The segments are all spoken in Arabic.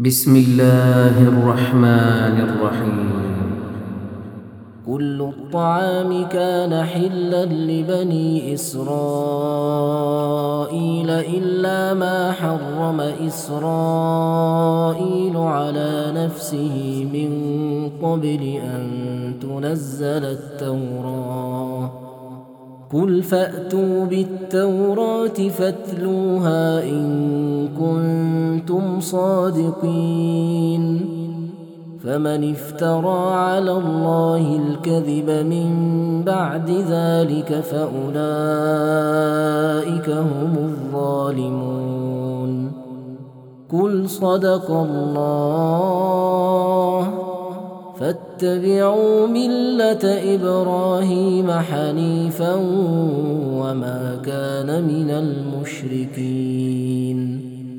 بسم الله الرحمن الرحيم. كل الطعام كان حلا لبني إسرائيل إلا ما حرم إسرائيل على نفسه من قبل أن تنزل التوراة. قل فأتوا بالتوراة فاتلوها إن كنتم صادقين. فمن افترى على الله الكذب من بعد ذلك فأولئك هم الظالمون. قل صدق الله. فاتبعوا ملة إبراهيم حنيفا وما كان من المشركين.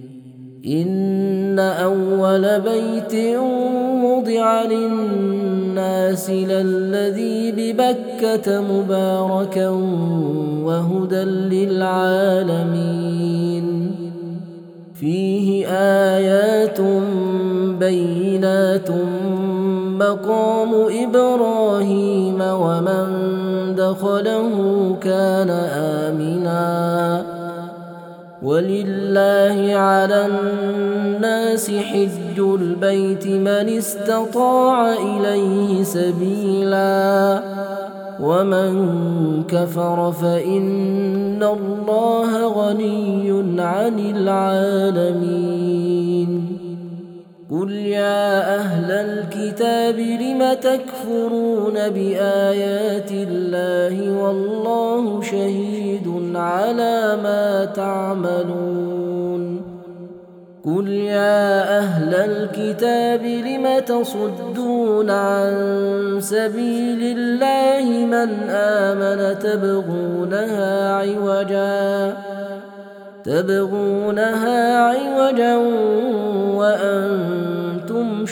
إن أول بيت وضع للناس للذي ببكة مباركا وهدى للعالمين. فيه آيات بينات مقام إبراهيم ومن دخله كان آمنا. ولله على الناس حج البيت من استطاع إليه سبيلا ومن كفر فإن الله غني عن العالمين. قل يا أهل الكتاب لم تكفرون بآيات الله والله شهيد على ما تعملون. قل يا أهل الكتاب لم تصدون عن سبيل الله من آمن تبغونها عوجا وأنتم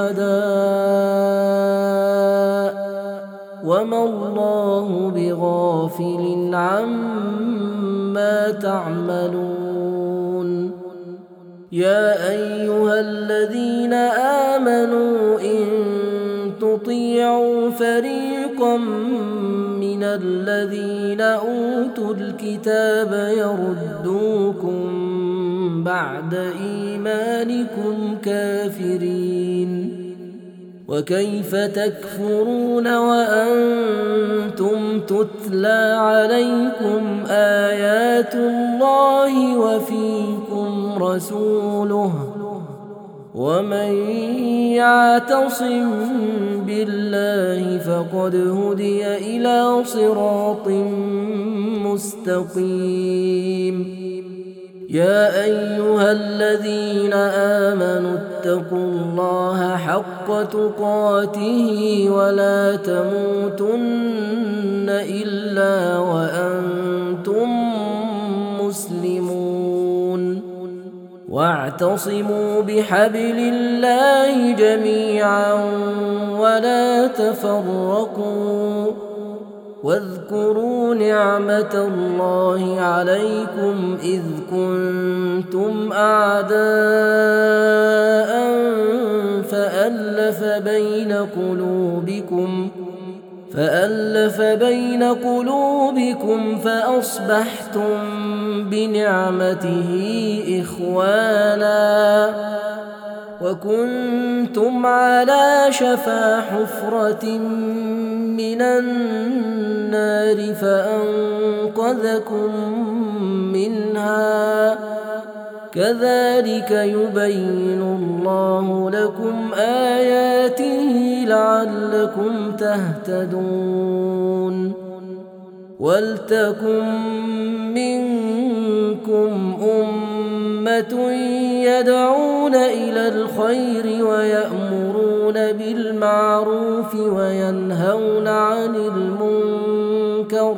شهداء وما الله بغافل عما تعملون. يا أيها الذين آمنوا إن تطيعوا فريقا من الذين أوتوا الكتاب يردوكم بعد إيمانكم كافرين. وكيف تكفرون وأنتم تتلى عليكم آيات الله وفيكم رسوله ومن يعتصم بالله فقد هدي إلى صراط مستقيم. يا أيها الذين آمنوا اتقوا الله حق تقاته ولا تموتن إلا وأنتم مسلمون. واعتصموا بحبل الله جميعا ولا تفرقوا. واذكروا نعمة الله عليكم إذ كنتم أعداء فألف بين قلوبكم فأصبحتم بنعمته إخوانا وكنتم على شفا حفرة من النار فأنقذكم منها. كذلك يبين الله لكم آياته لعلكم تهتدون. ولتكن منكم أمة يدعون إلى الخير ويأمرون بالمعروف وينهون عن المنكر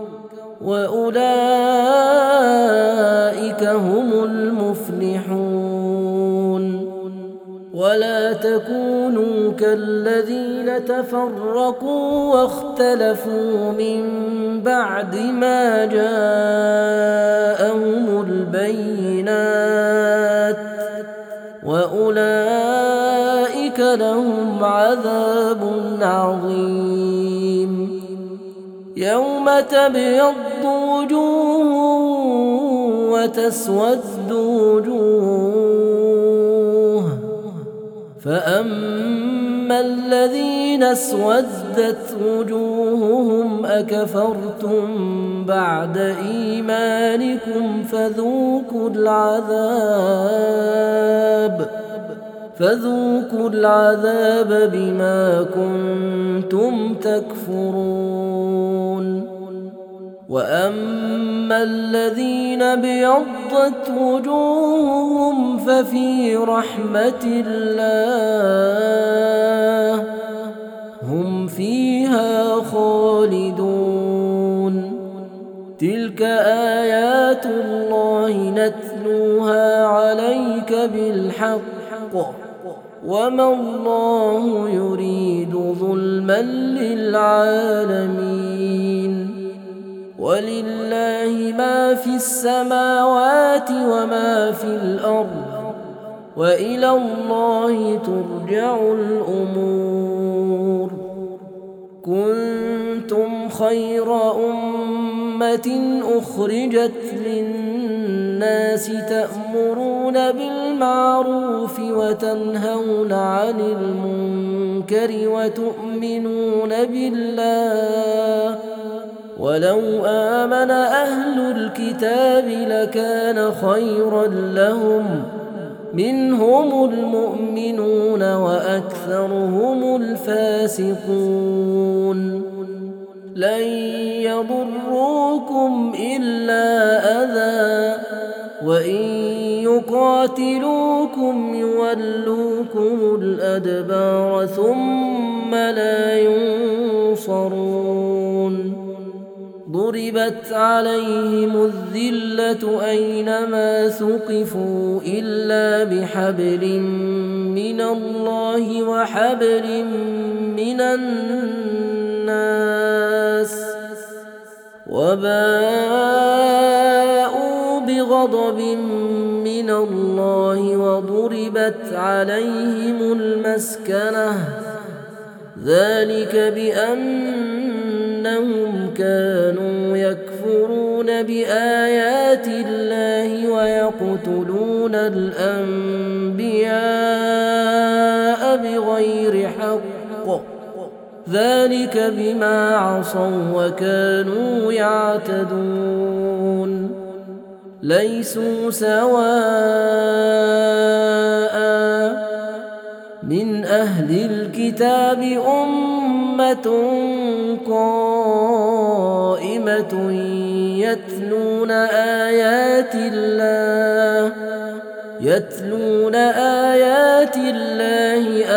وأولئك هم المفلحون. ولا تكونوا كالذين تفرقوا واختلفوا من بعد ما جاءهم البينات وأولئك لهم عذاب عظيم. يوم تبيض وجوه وتسود وجوه، فأما الذين اسودت وجوههم أكفرتم بعد إيمانكم فذوقوا العذاب بما كنتم تكفرون. وأما الذين ابيضت وجوههم ففي رحمة الله هم فيها خالدون. تلك آيات الله نتلوها عليك بالحق وما الله يريد ظلما للعالمين. ولله ما في السماوات وما في الأرض وإلى الله ترجع الأمور. كنتم خير أمة أخرجت للناس تأمرون بالمعروف وتنهون عن المنكر وتؤمنون بالله. ولو آمن أهل الكتاب لكان خيرا لهم، منهم المؤمنون وأكثرهم الفاسقون. لن يضروكم إلا أذى، وإن يقاتلوكم يولوكم الأدبار ثم لا ينصرون. ضربت عليهم الذلة أينما ثقفوا إلا بحبل من الله وحبل من الناس، وباءوا بغضب من الله وضربت عليهم المسكنة، ذلك بأنهم كانوا يكفرون بآيات الله ويقتلون الأنبياء بغير حق، ذلك بما عصوا وكانوا يعتدون. ليسوا سواء من أهل الكتاب أمة قائمة يتلون آيات الله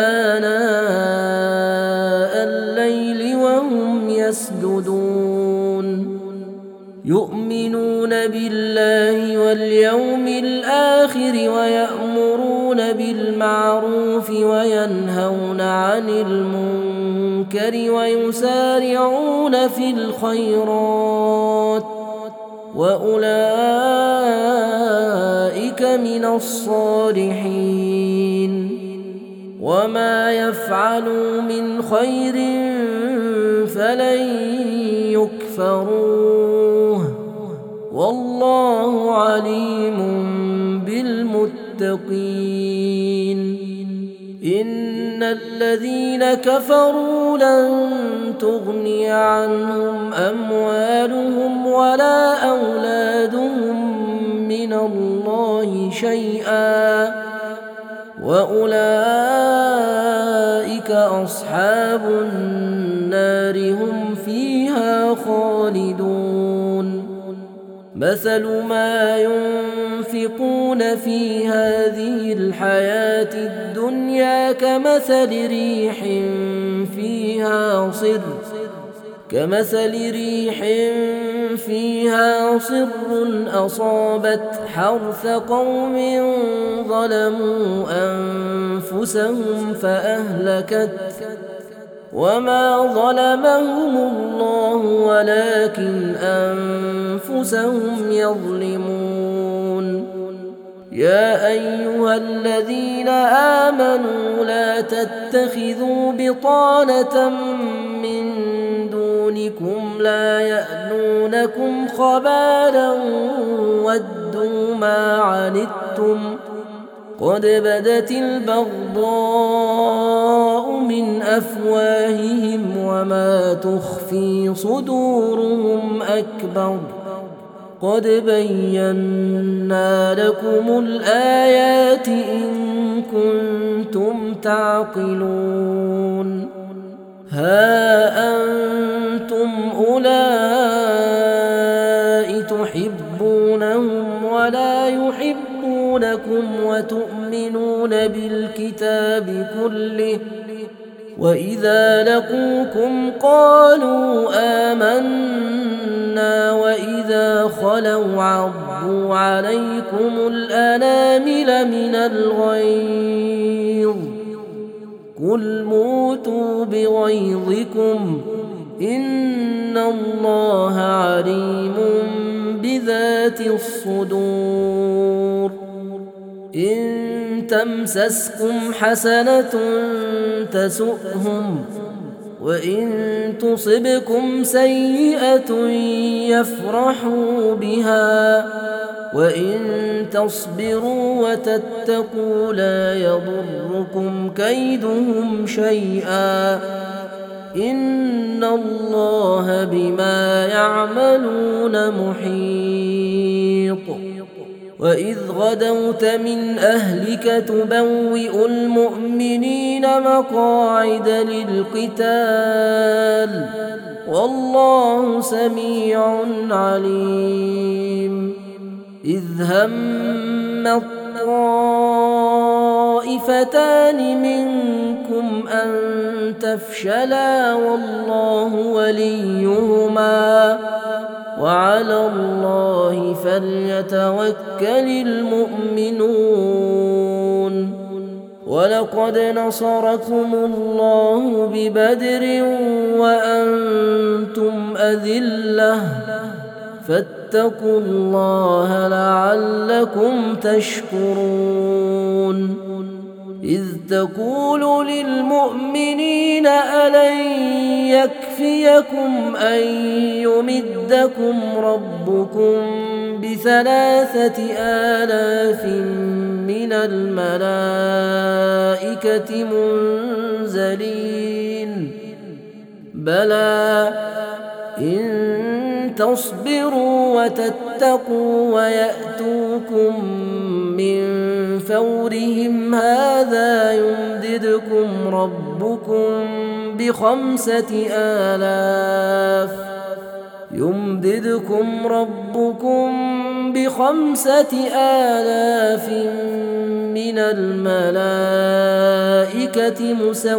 آناء الليل وهم يسجدون، يؤمنون بالله واليوم الآخر ويأمرون بالمعروف وينهون عن المنكر ويسارعون في الخيرات، وأولئك من الصالحين. وما يفعلوا من خير فلن يكفروه، والله عليم بالمتقين. إن الذين كفروا لن تغني عنهم أموالهم ولا أولادهم من الله شيئا، وأولئك أصحاب النار هم فيها خالدون. مثل ما ينفقون في هذه الحياة الدنيا كمثل ريح فيها صر أصابت حرث قوم ظلموا أنفسهم فأهلكته، وما ظلمهم الله ولكن أنفسهم يظلمون. يا أيها الذين آمنوا لا تتخذوا بطانة من دونكم لا يألونكم خبالا ودوا ما عنتم قد بدت البغضاء من أفواههم وما تخفي صدورهم أكبر قد بينا لكم الآيات إن كنتم تعقلون ها أنتم أولئك تحبونهم ولا يحبونكم وتؤمنون بالكتاب كله وإذا لقوكم قالوا آمنا وإذا خلوا عضوا عليكم الأنامل من الغيظ قل موتوا بغيظكم إن الله عليم بذات الصدور إن تمسسكم حسنة تسؤهم وإن تصبكم سيئة يفرحوا بها وإن تصبروا وتتقوا لا يضركم كيدهم شيئا إن الله بما يعملون محيط وإذ غدوت من أهلك تبوئ المؤمنين مقاعد للقتال والله سميع عليم إذ هم الطائفتان منكم أن تفشلا والله وليهما وعلى الله فليتوكل المؤمنون ولقد نصركم الله ببدر وأنتم أذلة فاتقوا الله لعلكم تشكرون إذ تقول للمؤمنين ألن يكفيكم أن يمدكم ربكم ب3,000 من الملائكة منزلين بلى إن تصبروا وتتقوا ويأتوكم من فورهم هذا يمددكم ربكم ب5,000 من الملائكة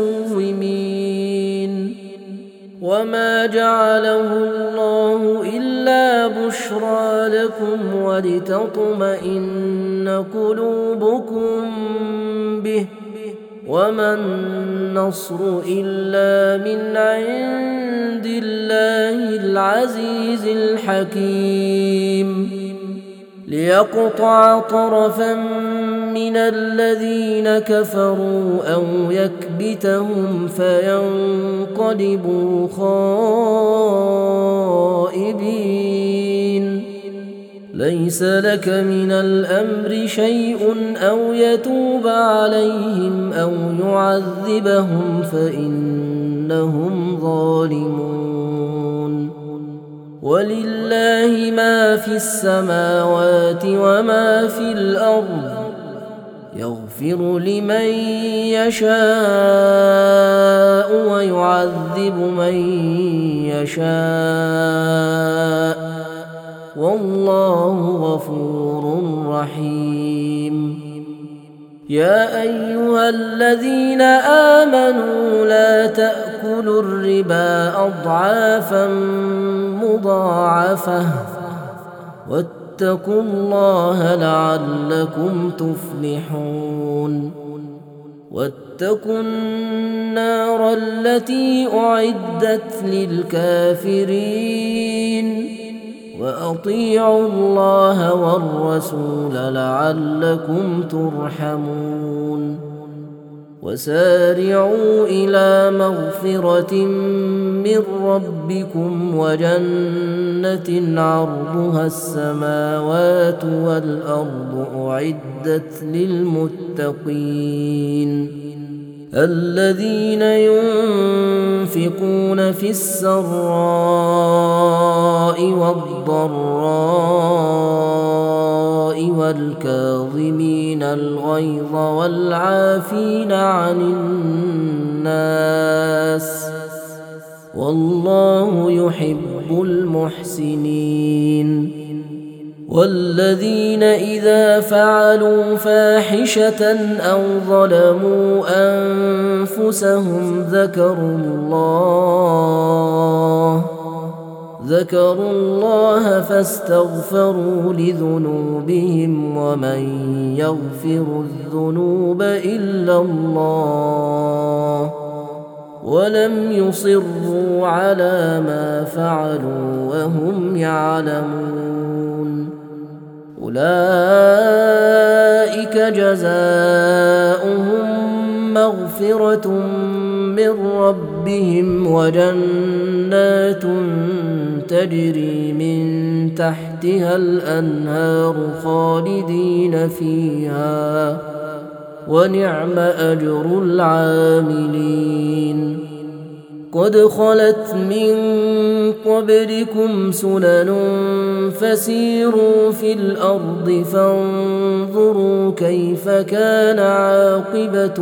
مسومين وما جعله الله إلا بشرى لكم ولتطمئن قلوبكم به وما النصر إلا من عند الله العزيز الحكيم ليقطع طرفا من الذين كفروا أو يكبتهم فينقلبوا خائبين ليس لك من الأمر شيء أو يتوب عليهم أو يعذبهم فإنهم ظالمون ولله ما في السماوات وما في الأرض يغفر لمن يشاء ويعذب من يشاء والله غفور رحيم يا أيها الذين آمنوا لا تأكلوا الربا أضعافا مضاعفة واتقوا الله لعلكم تفلحون واتقوا النار التي أعدت للكافرين وأطيعوا الله والرسول لعلكم ترحمون وسارعوا إلى مغفرة من ربكم وجنة عرضها السماوات والأرض أعدت للمتقين الذين ينفقون في السراء والضراء والكاظمين الغيظ والعافين عن الناس والله يحب المحسنين والذين إذا فعلوا فاحشة أو ظلموا أنفسهم ذكروا الله فاستغفروا لذنوبهم ومن يغفر الذنوب إلا الله ولم يصروا على ما فعلوا وهم يعلمون أولئك جزاؤهم مغفرة من ربهم وجنات تجري من تحتها الأنهار خالدين فيها ونعم أجر العاملين قد خلت من قبلكم سنن فسيروا في الأرض فانظروا كيف كان عاقبة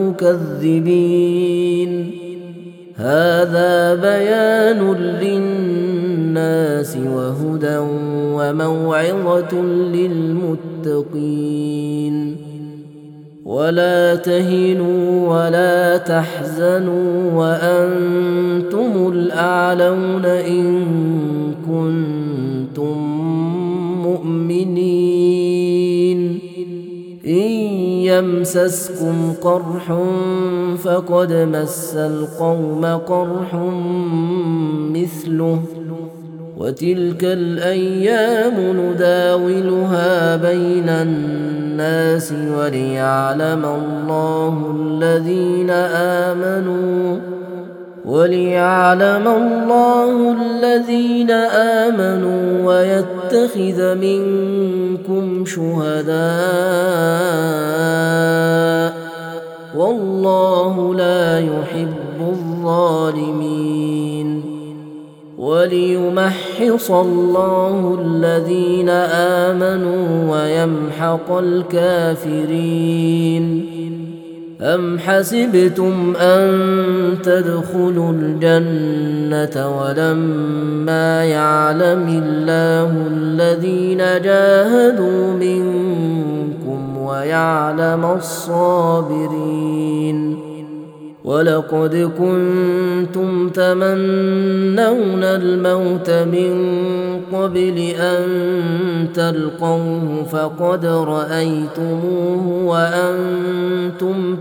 المكذبين هذا بيان للناس وهدى وموعظة للمتقين ولا تهنوا ولا تحزنوا وأنتم الأعلون إن كنتم مؤمنين إن يمسسكم قرح فقد مس القوم قرح مثله وتلك الأيام نداولها بين الناس وليعلم الله الذين آمنوا ويتخذ منكم شهداء والله لا يحب الظالمين وليمحص الله الذين آمنوا ويمحق الكافرين أم حسبتم أن تدخلوا الجنة ولما يعلم الله الذين جاهدوا منكم ويعلم الصابرين ولقد كنتم تمنون الموت من قبل أن تلقوه فقد رأيتموه وأنتم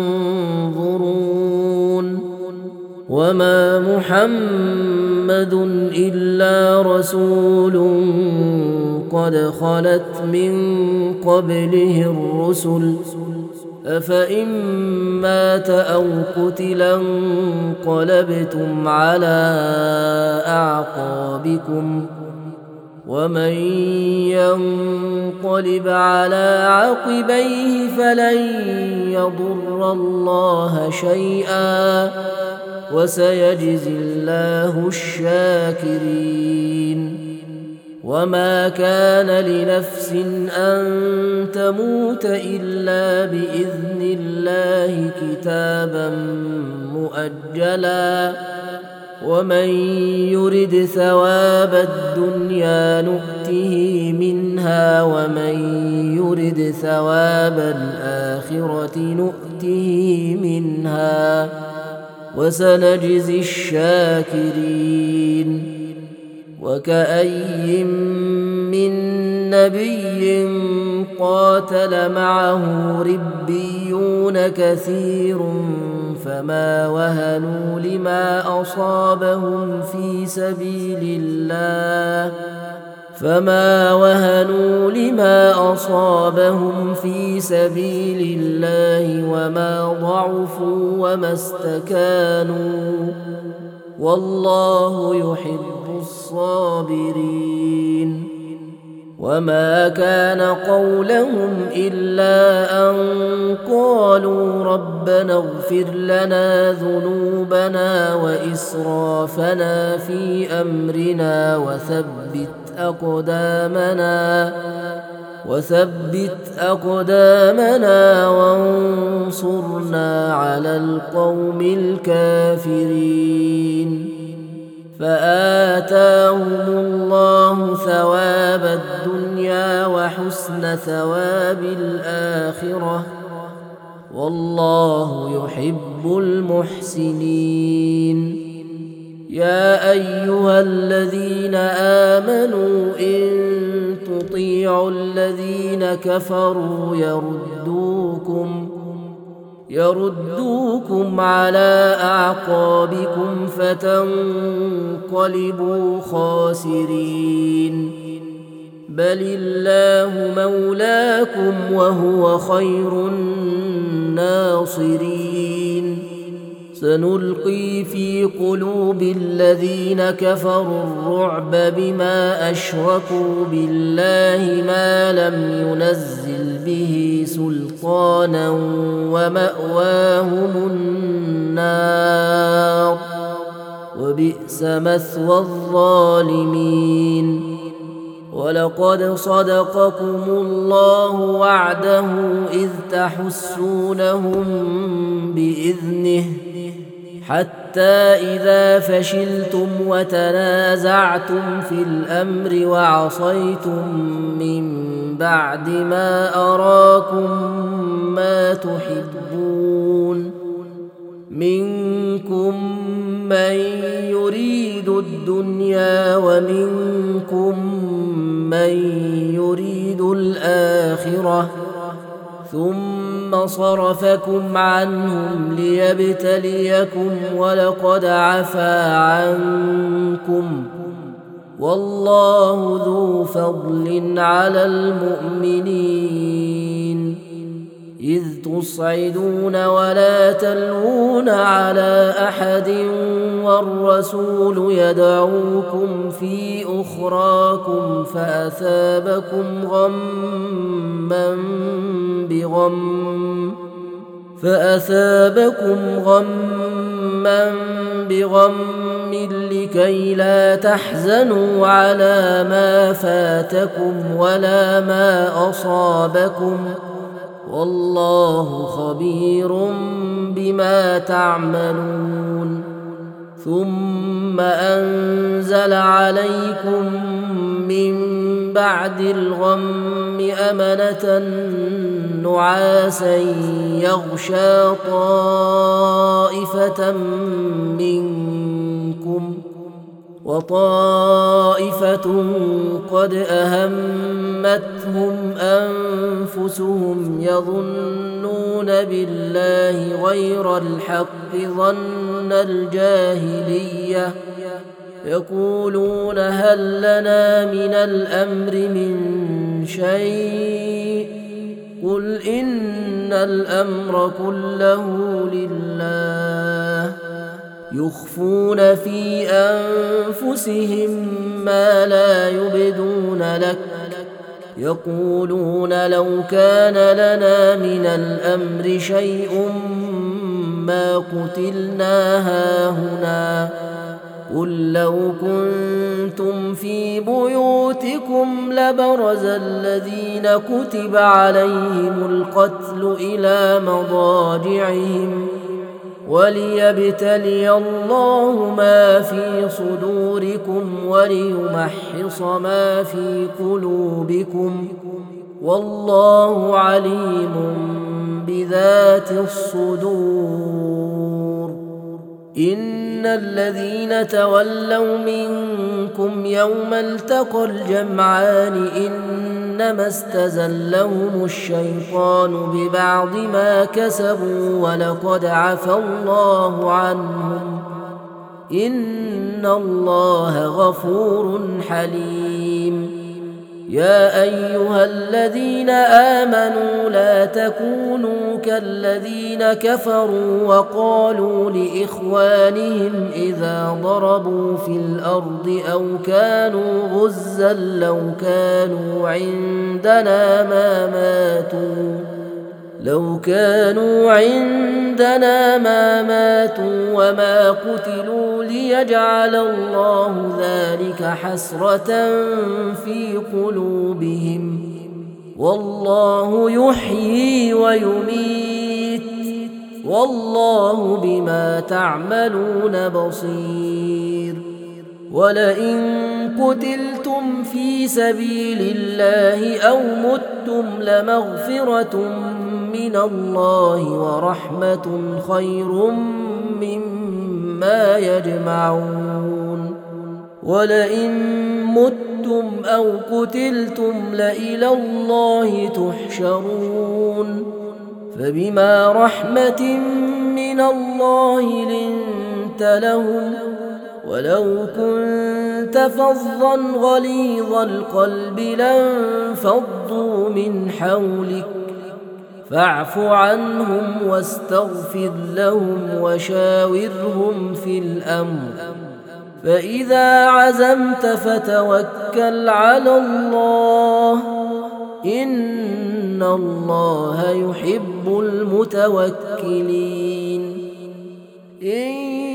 تنظرون وما محمد إلا رسول قد خلت من قبله الرسل أفإن مات أو قتلا انقلبتم على أعقابكم ومن ينقلب على عقبيه فلن يضر الله شيئا وسيجزي الله الشاكرين وما كان لنفس أن تموت إلا بإذن الله كتابا مؤجلا ومن يرد ثواب الدنيا نؤته منها ومن يرد ثواب الآخرة نؤته منها وسنجزي الشاكرين وكأي من نبي قاتل معه ربيون كثير فما وهنوا لما أصابهم في سبيل الله فما وهنوا لما أصابهم في سبيل الله وما ضعفوا وما استكانوا والله يحب الصابرين. وما كان قولهم إلا أن قالوا ربنا اغفر لنا ذنوبنا وإسرافنا في أمرنا وثبت أقدامنا وانصرنا على القوم الكافرين. فآتاهم الله ثواب الدنيا وحسن ثواب الآخرة والله يحب المحسنين. يا أيها الذين آمنوا إن تطيعوا الذين كفروا يردوكم على أعقابكم فتنقلبوا خاسرين. بل الله مولاكم وهو خير الناصرين. سنلقي في قلوب الذين كفروا الرعب بما أشركوا بالله ما لم ينزل به سلطانا ومأواهم النار وبئس مثوى الظالمين. ولقد صدقكم الله وعده إذ تحسونهم بإذنه حتى إذا فشلتم وتنازعتم في الأمر وعصيتم من بعد ما أراكم ما تحبون منكم من يريد الدنيا ومنكم من يريد الآخرة ثم صرفكم عنهم ليبتليكم ولقد عفا عنكم والله ذو فضل على المؤمنين. إذ تصعدون ولا تلوون على أحد والرسول يدعوكم في أخراكم فأثابكم غما بغم لكي لا تحزنوا على ما فاتكم ولا ما أصابكم والله خبير بما تعملون. ثم أنزل عليكم من بعد الغم أمنة نعاسا يغشى طائفة منكم وطائفة قد أهمتهم أنفسهم يظنون بالله غير الحق ظن الجاهلية يقولون هل لنا من الأمر من شيء قل إن الأمر كله لله يخفون في أنفسهم ما لا يبدون لك يقولون لو كان لنا من الأمر شيء ما قتلنا هاهنا قل لو كنتم في بيوتكم لبرز الذين كتب عليهم القتل إلى مضاجعهم وليبتلي الله ما في صدوركم وليمحص ما في قلوبكم والله عليم بذات الصدور. إن الذين تولوا منكم يوم التقى الجمعان إنما استزلهم الشيطان ببعض ما كسبوا ولقد عفى الله عنهم إن الله غفور حليم. يا أيها الذين آمنوا لا تكونوا كالذين كفروا وقالوا لإخوانهم إذا ضربوا في الأرض أو كانوا غزا لو كانوا عندنا ما ماتوا وما قتلوا ليجعل الله ذلك حسرة في قلوبهم والله يحيي ويميت والله بما تعملون بصير ولئن قتلتم في سبيل الله أو متم لمغفرة من الله ورحمة خير مما يجمعون ولئن متم أو قتلتم لإلى الله تحشرون فبما رحمة من الله لنت لهم ولو كنت فظا غليظ القلب لانفضوا من حولك فاعف عنهم واستغفر لهم وشاورهم في الأمر فإذا عزمت فتوكل على الله إن الله يحب المتوكلين إن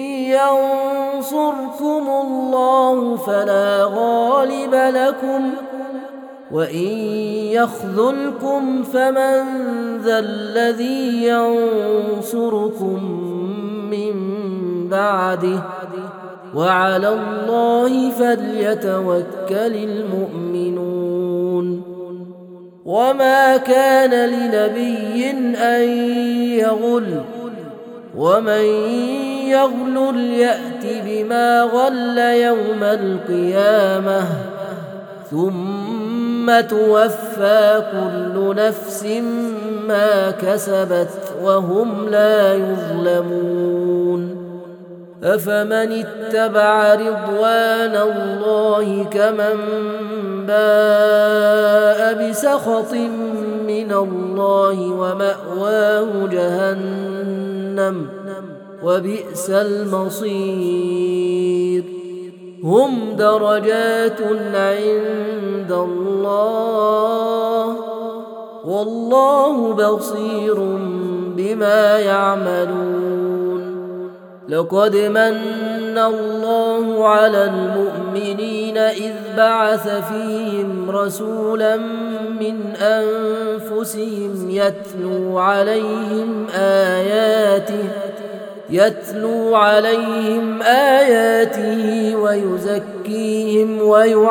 ينصركم الله فلا غالب لكم وإن يخذلكم فمن ذا الذي ينصركم من بعده وعلى الله فليتوكل المؤمنون وما كان لنبي أن يغل ومن يغل يأت بما غل يوم القيامة ثم توفى كل نفس ما كسبت وهم لا يظلمون أفمن اتبع رضوان الله كمن باء بسخط من الله ومأواه جهنم وبئس المصير هم درجات عند الله والله بصير بما يعملون لقد من الله على المؤمنين إذ بعث فيهم رسولا من أنفسهم يتلو عليهم آياته ويزكيهم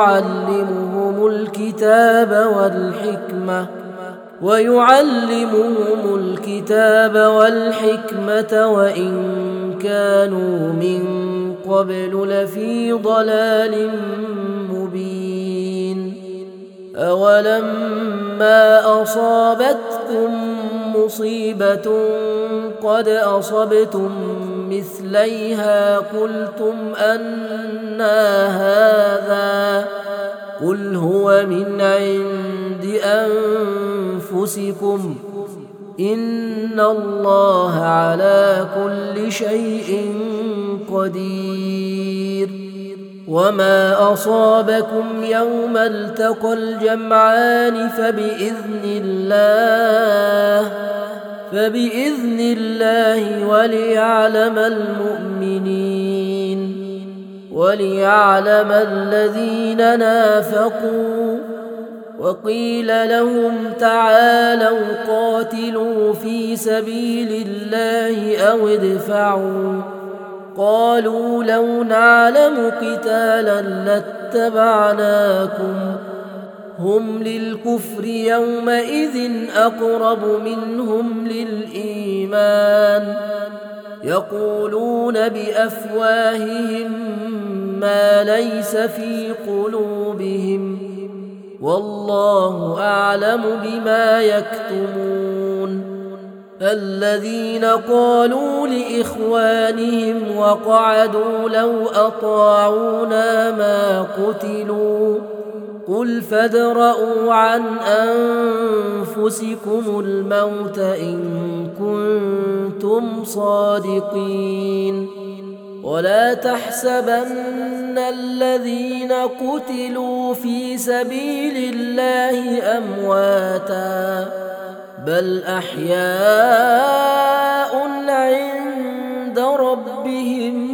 ويعلمهم الكتاب والحكمة وإن كانوا من قبل لفي ضلال مبين أولما أصابتكم مصيبة قد أصبتم مثليها قلتم أنى هذا قل هو من عند أنفسكم إن الله على كل شيء قدير وما أصابكم يوم التقى الجمعان فبإذن الله وليعلم الذين نافقوا وقيل لهم تعالوا قاتلوا في سبيل الله أو ادفعوا قالوا لو نعلم قتالا لاتبعناكم هم للكفر يومئذ أقرب منهم للإيمان يقولون بأفواههم ما ليس في قلوبهم والله أعلم بما يكتمون الذين قالوا لإخوانهم وقعدوا لو أطاعونا ما قتلوا قل فادرءوا عن أنفسكم الموت إن كنتم صادقين ولا تحسبن الذين قتلوا في سبيل الله أمواتا بل أحياء عند ربهم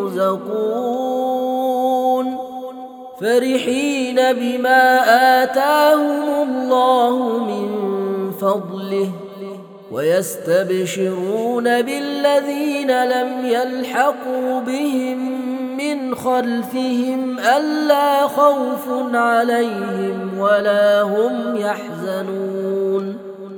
يرزقون فرحين بما آتاهم الله من فضله ويستبشرون بالذين لم يلحقوا بهم من خلفهم ألا خوف عليهم ولا هم يحزنون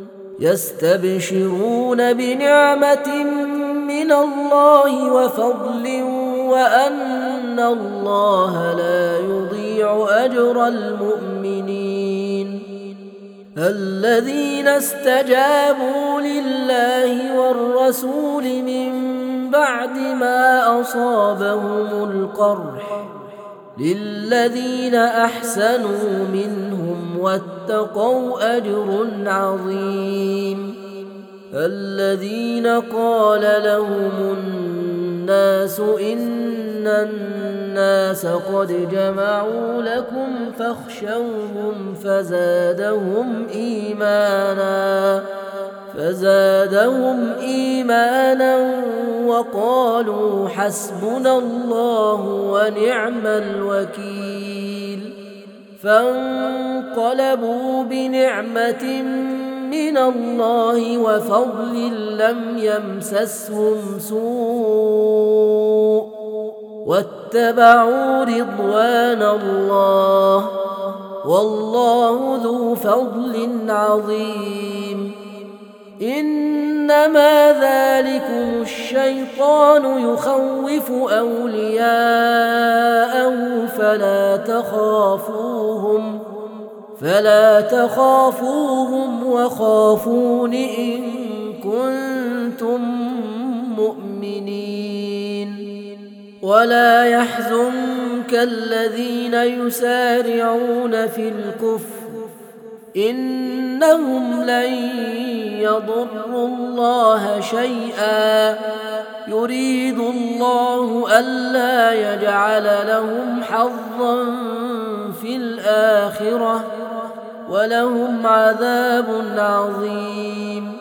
يستبشرون بنعمة من الله وفضل وأن الله لا يضيع أجر المؤمنين الذين استجابوا لله والرسول من بعد ما أصابهم القرح للذين أحسنوا منهم واتقوا أجر عظيم الذين قال لهم الناس إن الناس قد جمعوا لكم فاخشوهم فزادهم إيمانا وقالوا حسبنا الله ونعم الوكيل فانقلبوا بنعمة من الله وفضل لم يمسسهم سوء واتبعوا رضوان الله والله ذو فضل عظيم إنما ذلكم الشيطان يخوف أولياءه فلا تخافوهم وخافون إن كنتم مؤمنين ولا يحزنك الذين يسارعون في الكفر إنهم لن يضروا الله شيئا يريد الله ألا يجعل لهم حظا في الآخرة ولهم عذاب عظيم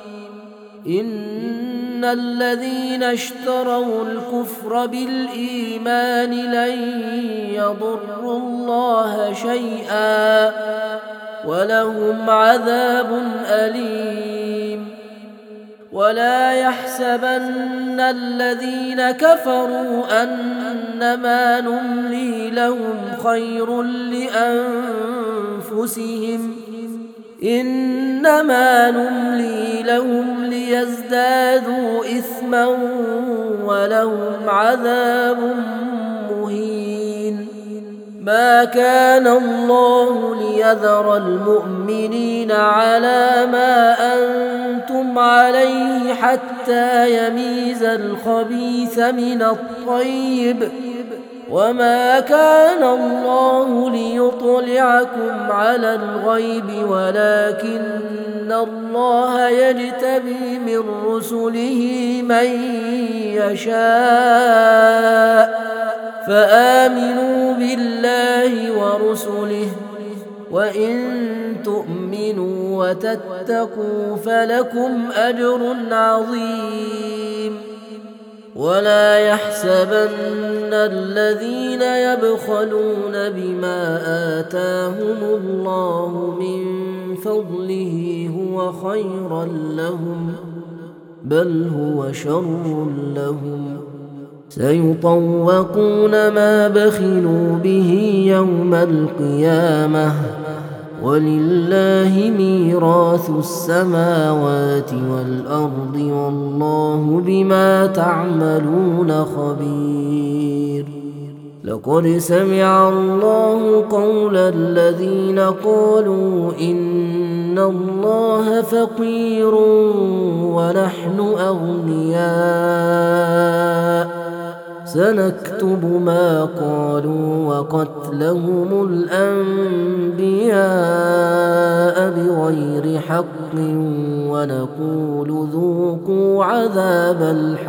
إن الذين اشتروا الكفر بالإيمان لن يضروا الله شيئا ولهم عذاب أليم ولا يحسبن الذين كفروا أنما نملي لهم خير لأنفسهم إنما نملي لهم ليزدادوا إثما ولهم عذاب مهين ما كان الله ليذر المؤمنين على ما أنتم عليه حتى يميز الخبيث من الطيب وما كان الله ليطلعكم على الغيب ولكن الله يجتبي من رسله من يشاء فآمنوا بالله ورسله وإن تؤمنوا وتتقوا فلكم أجر عظيم ولا يحسبن الذين يبخلون بما آتاهم الله من فضله هو خيرا لهم بل هو شر لهم سيطوقون ما بخلوا به يوم القيامة ولله ميراث السماوات والأرض والله بما تعملون خبير لقد سمع الله قول الذين قالوا إن الله فقير ونحن أغنياء سنكتب ما قالوا وقتلهم الأنبياء بغير حق ونقول ذوقوا عذاب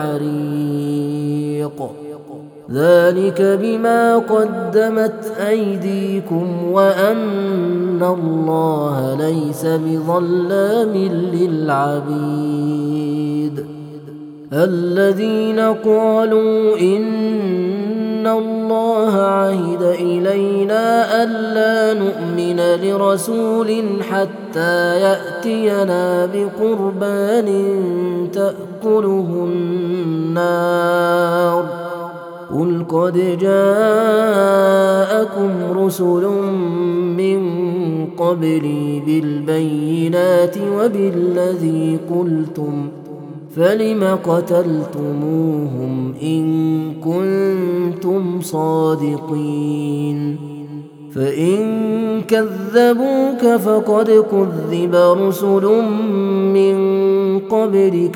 الحريق ذلك بما قدمت أيديكم وأن الله ليس بظلام للعبيد الذين قالوا إن الله عهد إلينا ألا نؤمن لرسول حتى يأتينا بقربان تأكله النار قل قد جاءكم رسل من قبلي بالبينات وبالذي قلتم فلم قتلتموهم إن كنتم صادقين فإن كذبوك فقد كذب رسل من قبلك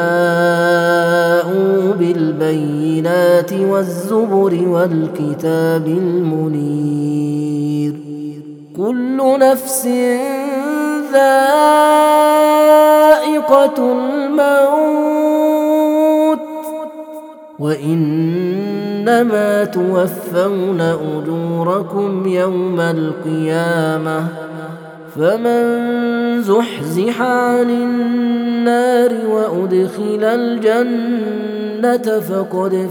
جاءوا بالبينات والزبر والكتاب المنير كل نفس ذائقة الموت وإنما توفون أجوركم يوم القيامة فمن زحزح عن النار وأدخل الجنة فقد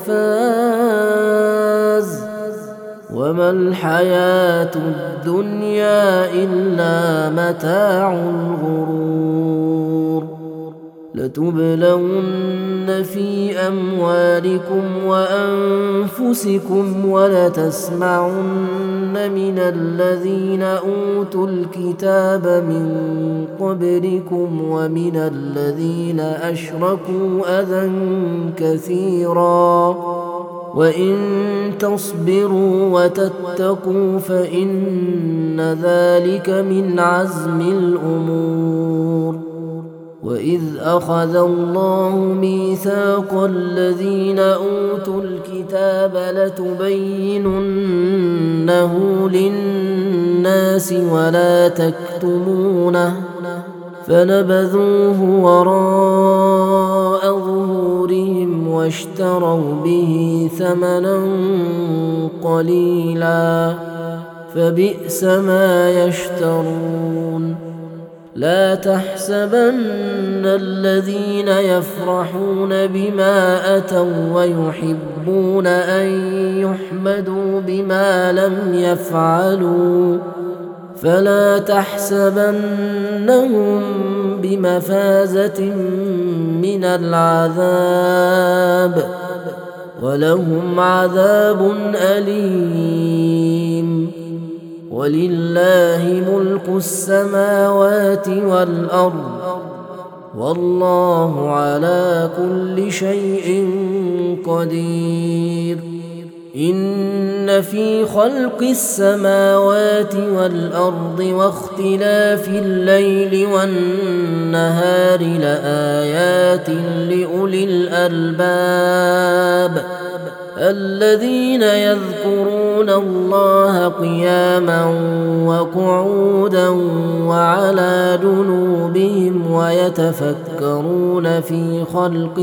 فاز وما الحياة الدنيا إلا متاع الغرور لتبلون في أموالكم وأنفسكم ولتسمعن من الذين أوتوا الكتاب من قبلكم ومن الذين أشركوا أذى كثيرا وإن تصبروا وتتقوا فإن ذلك من عزم الأمور وإذ أخذ الله ميثاق الذين أوتوا الكتاب لتبيننه للناس ولا تكتمونه فنبذوه وراء ظهورهم واشتروا به ثمنا قليلا فبئس ما يشترون لا تحسبن الذين يفرحون بما أتوا ويحبون أن يحمدوا بما لم يفعلوا فلا تحسبنهم بمفازة من العذاب ولهم عذاب أليم ولله ملك السماوات والأرض والله على كل شيء قدير إن في خلق السماوات والأرض واختلاف الليل والنهار لآيات لأولي الألباب الذين يذكرون الله قياما وقعودا وعلى جنوبهم ويتفكرون في خلق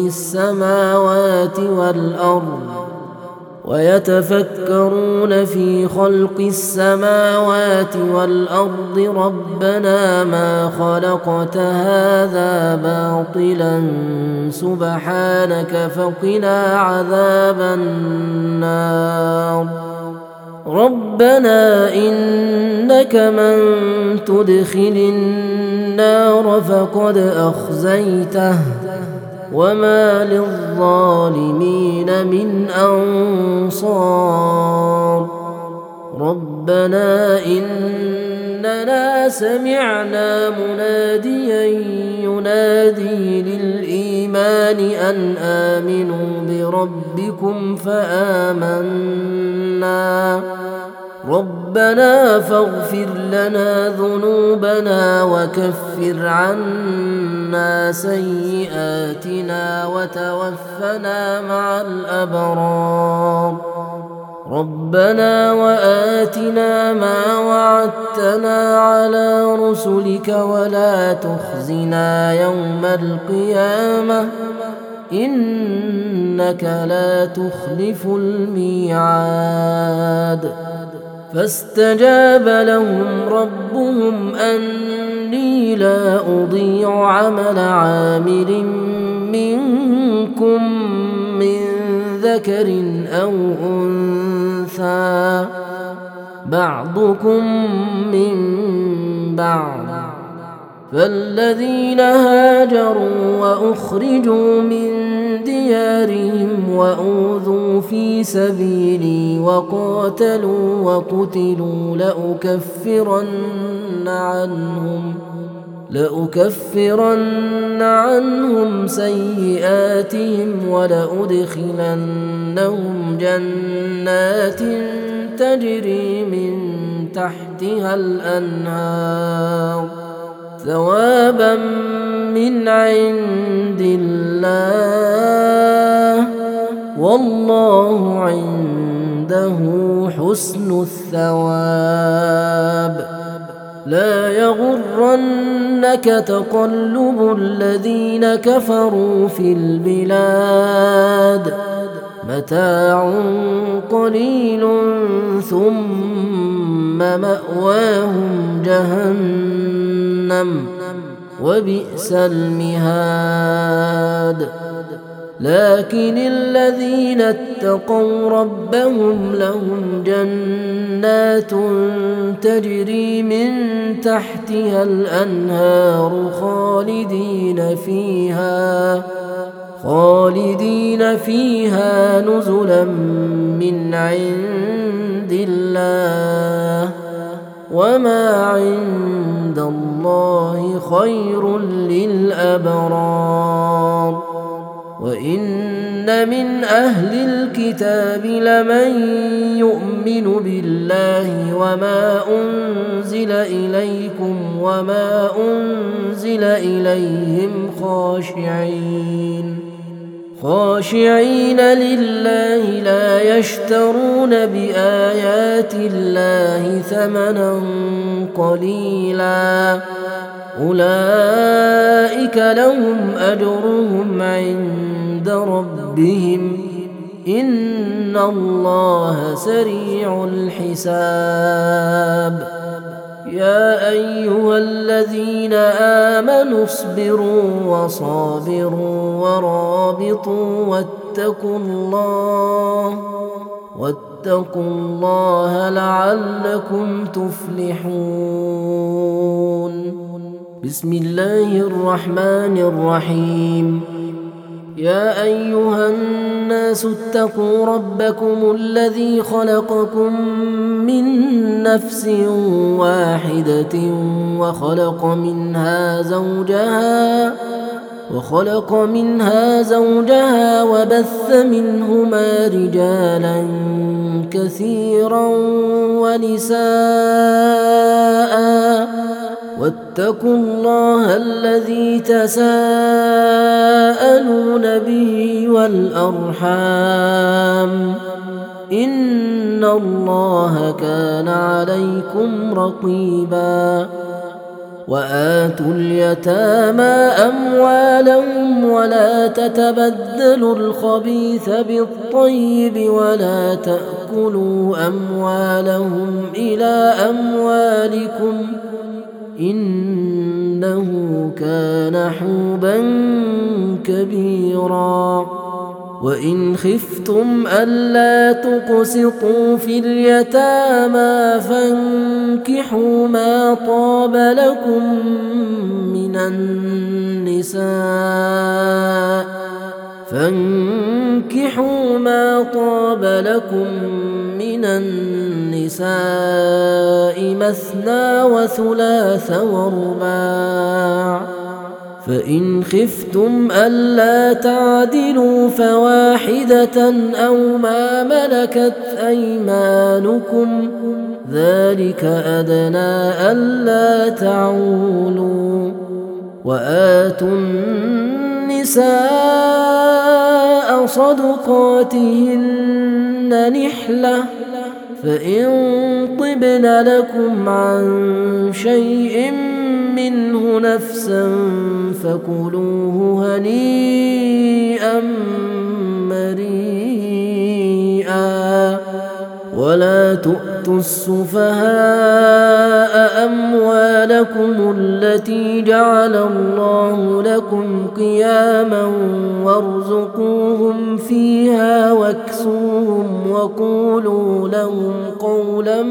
السماوات والأرض ربنا ما خلقت هذا باطلا سبحانك فقنا عذاب النار ربنا إنك من تدخل النار فقد أخزيته وما للظالمين من أنصار ربنا إننا سمعنا مناديا ينادي للإيمان أن آمنوا بربكم فآمنا ربنا فاغفر لنا ذنوبنا وكفر عنا سيئاتنا وتوفنا مع الأبرار ربنا وآتنا ما وعدتنا على رسلك ولا تخزنا يوم القيامة إنك لا تخلف الميعاد فاستجاب لهم ربهم أني لا أضيع عمل عامل منكم من ذكر أو أنثى بعضكم من بعض فالذين هاجروا وأخرجوا من ديارهم وأوذوا في سبيلي وقاتلوا وقتلوا لأكفرن عنهم سيئاتهم ولأدخلنهم جنات تجري من تحتها الأنهار ثوابا من عند الله والله عنده حسن الثواب لا يغرنك تقلب الذين كفروا في البلاد متاع قليل ثم مأواهم جهنم وبئس المهاد لكن الذين اتقوا ربهم لهم جنات تجري من تحتها الأنهار خالدين فيها نزلا من عند الله وما عند الله خير للأبرار وإن من أهل الكتاب لمن يؤمن بالله وما أنزل إليكم وما أنزل إليهم خاشعين لله لا يشترون بآيات الله ثمنا قليلا أولئك لهم أجرهم عند ربهم إن الله سريع الحساب يا أيها الذين آمنوا اصبروا وصابروا ورابطوا واتقوا الله لعلكم تفلحون بسم الله الرحمن الرحيم يا أيها الناس اتقوا ربكم الذي خلقكم من نفس واحدة وخلق منها زوجها وبث منهما رجالا كثيرا ونساء واتقوا الله الذي تساءلون به والأرحام إن الله كان عليكم رقيبا وآتوا اليتامى أموالهم ولا تتبدلوا الخبيث بالطيب ولا تأكلوا أموالهم إلى أموالكم إنه كان حوبا كبيرا وإن خفتم ألا تقسطوا في اليتامى فانكحوا ما طاب لكم من النساء مثنى وثلاث ورباع فإن خفتم ألا تعدلوا فواحدة أو ما ملكت أيمانكم ذلك أدنى ألا تعولوا وآتوا النساء صدقاتهن نحلة فإن طبن لكم عن شيء منه نفسا فكلوه هنيئا مريئا ولا تؤتوا السفهاء أموالكم التي جعل الله لكم قياما وارزقوهم فيها واكسوهم وقولوا لهم قولا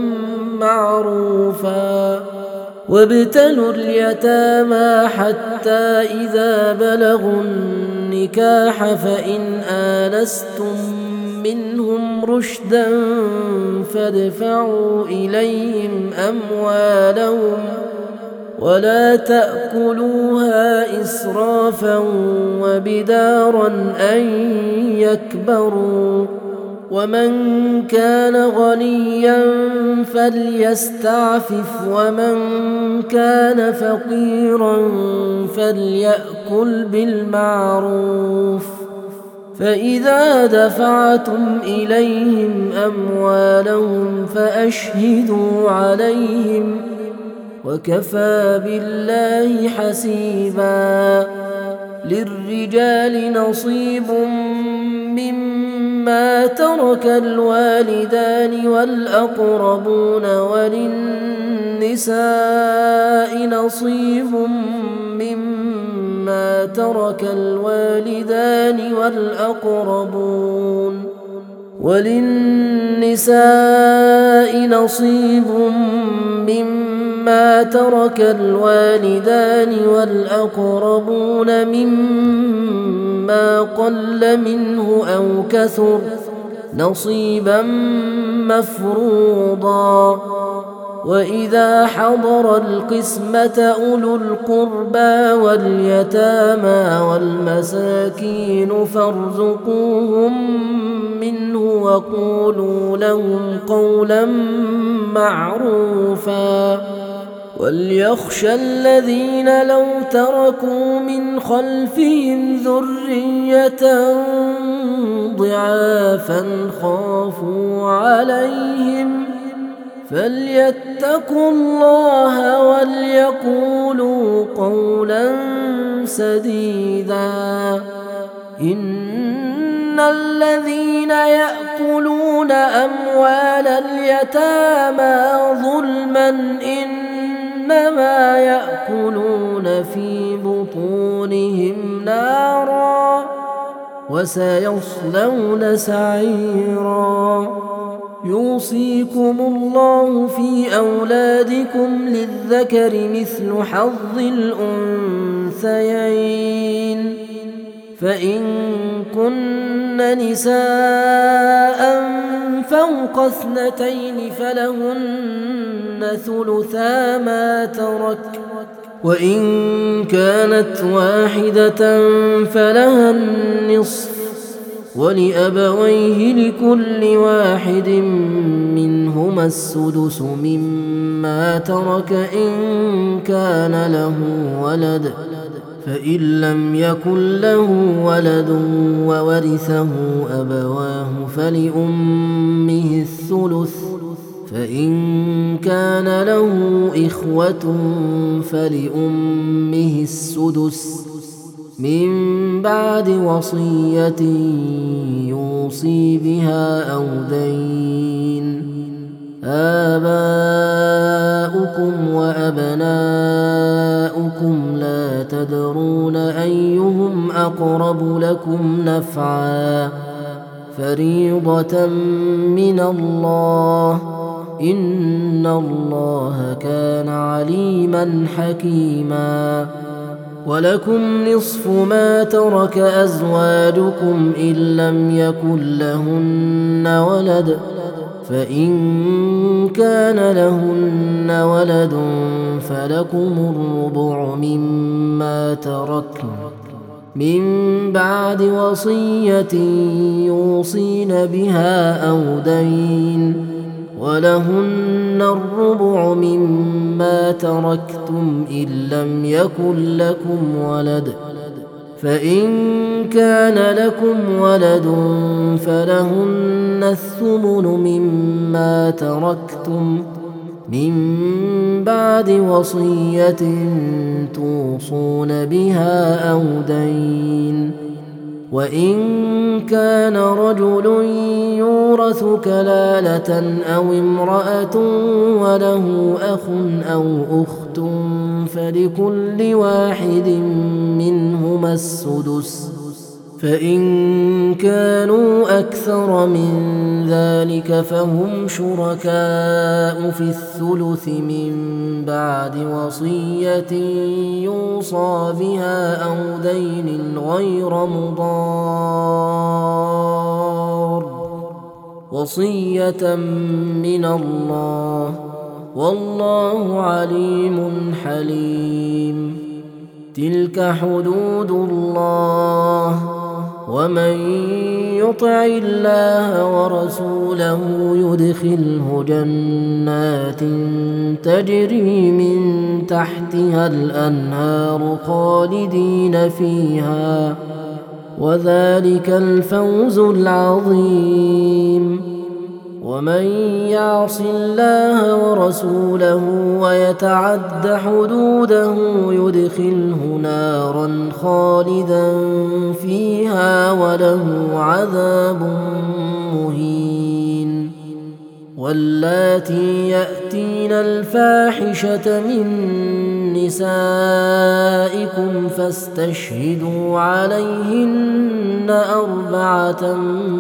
معروفا وابتلوا اليتامى حتى إذا بلغوا النكاح فإن آنستم منهم رشدا فادفعوا إليهم أموالهم ولا تأكلوها إسرافا وبدارا أن يكبروا ومن كان غنيا فليستعفف ومن كان فقيرا فليأكل بالمعروف فإذا دفعتم إليهم أموالهم فأشهدوا عليهم وكفى بالله حسيبا للرجال نصيب مما ترك الوالدان والأقربون وللنساء نصيب مما ترك الوالدان والأقربون مما قل منه أو كثر نصيبا مفروضا وإذا حضر القسمة أولو القربى واليتامى والمساكين فارزقوهم منه وقولوا لهم قولا معروفا وليخشى الذين لو تركوا من خلفهم ذرية ضعافا خافوا عليهم فليتقوا الله وليقولوا قولا سديدا إن الذين يأكلون أموال اليتامى ظلما إنما يأكلون في بطونهم نارا وسيصلون سعيرا يوصيكم الله في أولادكم للذكر مثل حظ الأنثيين فإن كن نساء فوق 2 فلهن ثلثا ما ترك وإن كانت واحدة فلها النصف ولأبويه لكل واحد منهما السدس مما ترك إن كان له ولد فإن لم يكن له ولد وورثه أبواه فلأمه الثلث فإن كان له إخوة فلأمه السدس من بعد وصية يوصي بها أو دين آباؤكم وأبناؤكم لا تدرون أيهم أقرب لكم نفعا فريضة من الله إن الله كان عليما حكيما ولكم نصف ما ترك أزواجكم إن لم يكن لهن ولد فإن كان لهن ولد فلكم الربع مما تركن من بعد وصية يوصين بها أو دين ولهن الربع مما تركتم إن لم يكن لكم ولد، فإن كان لكم ولد فلهن الثمن مما تركتم من بعد وصية توصون بها أو دين. وإن كان رجل يورث كلالة أو امرأة وله أخ أو أخت فلكل واحد منهما السدس، فإن كانوا أكثر من ذلك فهم شركاء في الثلث من بعد وصية يوصى بها أو دين غير مضار، وصية من الله، والله عليم حليم. تلك حدود الله، ومن يطع الله ورسوله يدخله جنات تجري من تحتها الأنهار خالدين فيها، وذلك الفوز العظيم. ومن يعص الله ورسوله ويتعد حدوده يدخله نارا خالدا فيها وله عذاب مهين. واللاتي يأتين الفاحشة من نسائكم فاستشهدوا عليهن 4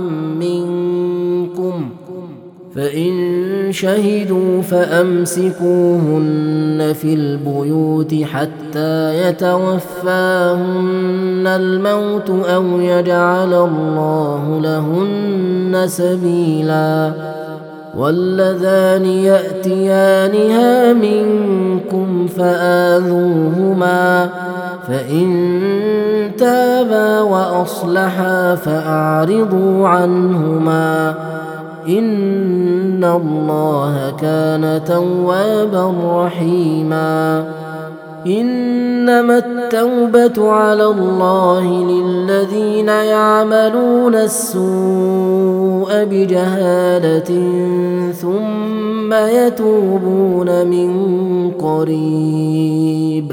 منكم، فإن شهدوا فأمسكوهن في البيوت حتى يتوفاهن الموت أو يجعل الله لهن سبيلا. واللذان يأتيانها منكم فآذوهما، فإن تابا وأصلحا فأعرضوا عنهما، إن الله كان توابا رحيما. إنما التوبة على الله للذين يعملون السوء بجهالة ثم يتوبون من قريب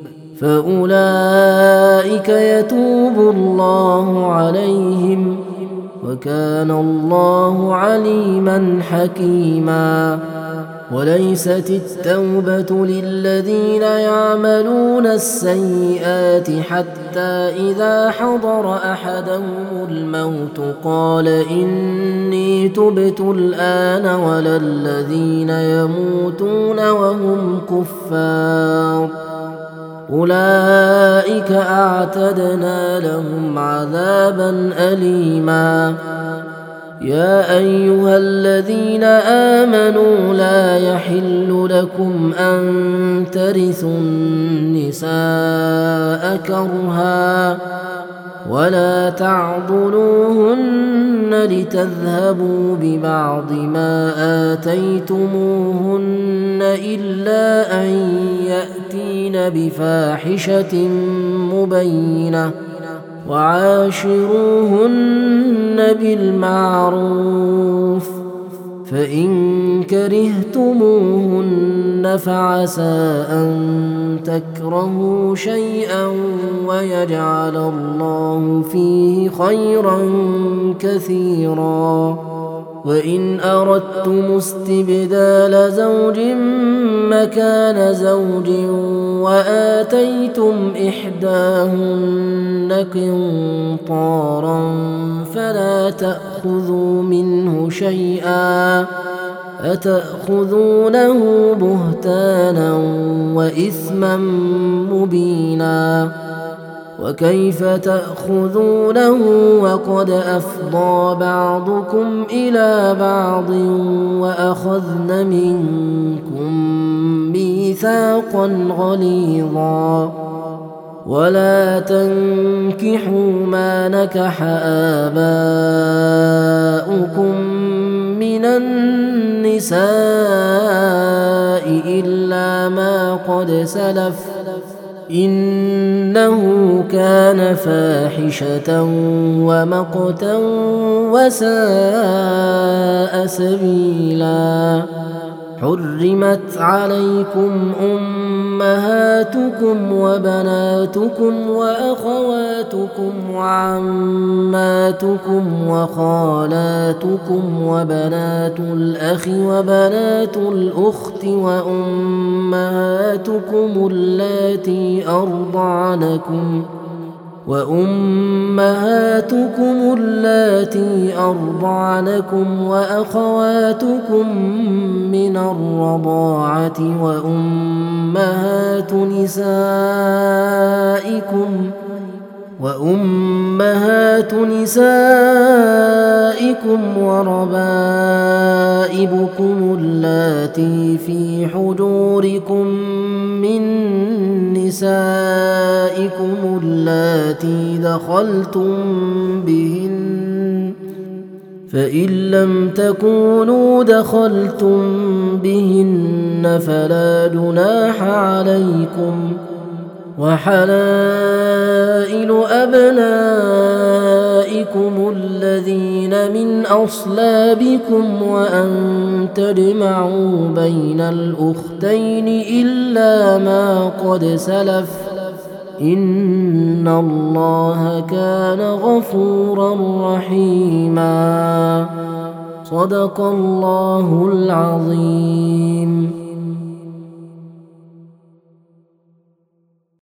فأولئك يتوب الله عليهم، وكان الله عليما حكيما. وليست التوبة للذين يعملون السيئات حتى إذا حضر أحدهم الموت قال إني تبت الآن، ولا الذين يموتون وهم كفار، أولئك أعتدنا لهم عذابا أليما. يا أيها الذين آمنوا لا يحل لكم أن ترثوا النساء كرها ولا تعضلوهن لتذهبوا ببعض ما آتيتموهن إلا أن يأتين بفاحشة مبينة، وعاشروهن بالمعروف، فإن كرهتموهن فعسى أن تكرهوا شيئا ويجعل الله فيه خيرا كثيرا. وإن أردتم استبدال زوج مكان زوج وآتيتم إحداهن قنطارا فلا تأخذوا منه شيئا، أتأخذونه بهتانا وإثما مبينا. وكيف تأخذونه وقد أفضى بعضكم إلى بعض وأخذن منكم ميثاقا غليظا. ولا تنكحوا ما نكح آباؤكم من النساء النساء إلا ما قد سلف إنه كان فاحشة ومقتا وساء سبيلا. حرمت عليكم أمهاتكم وبناتكم وأخواتكم وعماتكم وخالاتكم وبنات الأخ وبنات الأخت وأمهاتكم اللاتي أرضعنكم وأخواتكم من الرضاعة وأمهات نسائكم وربائبكم اللاتي في حجوركم من نسائكم اللاتي دخلتم بهن فإن لم تكونوا دخلتم بهن فلا جناح عليكم. وحلائل أبنائكم الذين من أصلابكم وأن تجمعوا بين الأختين إلا ما قد سلف إن الله كان غفورا رحيما. صدق الله العظيم.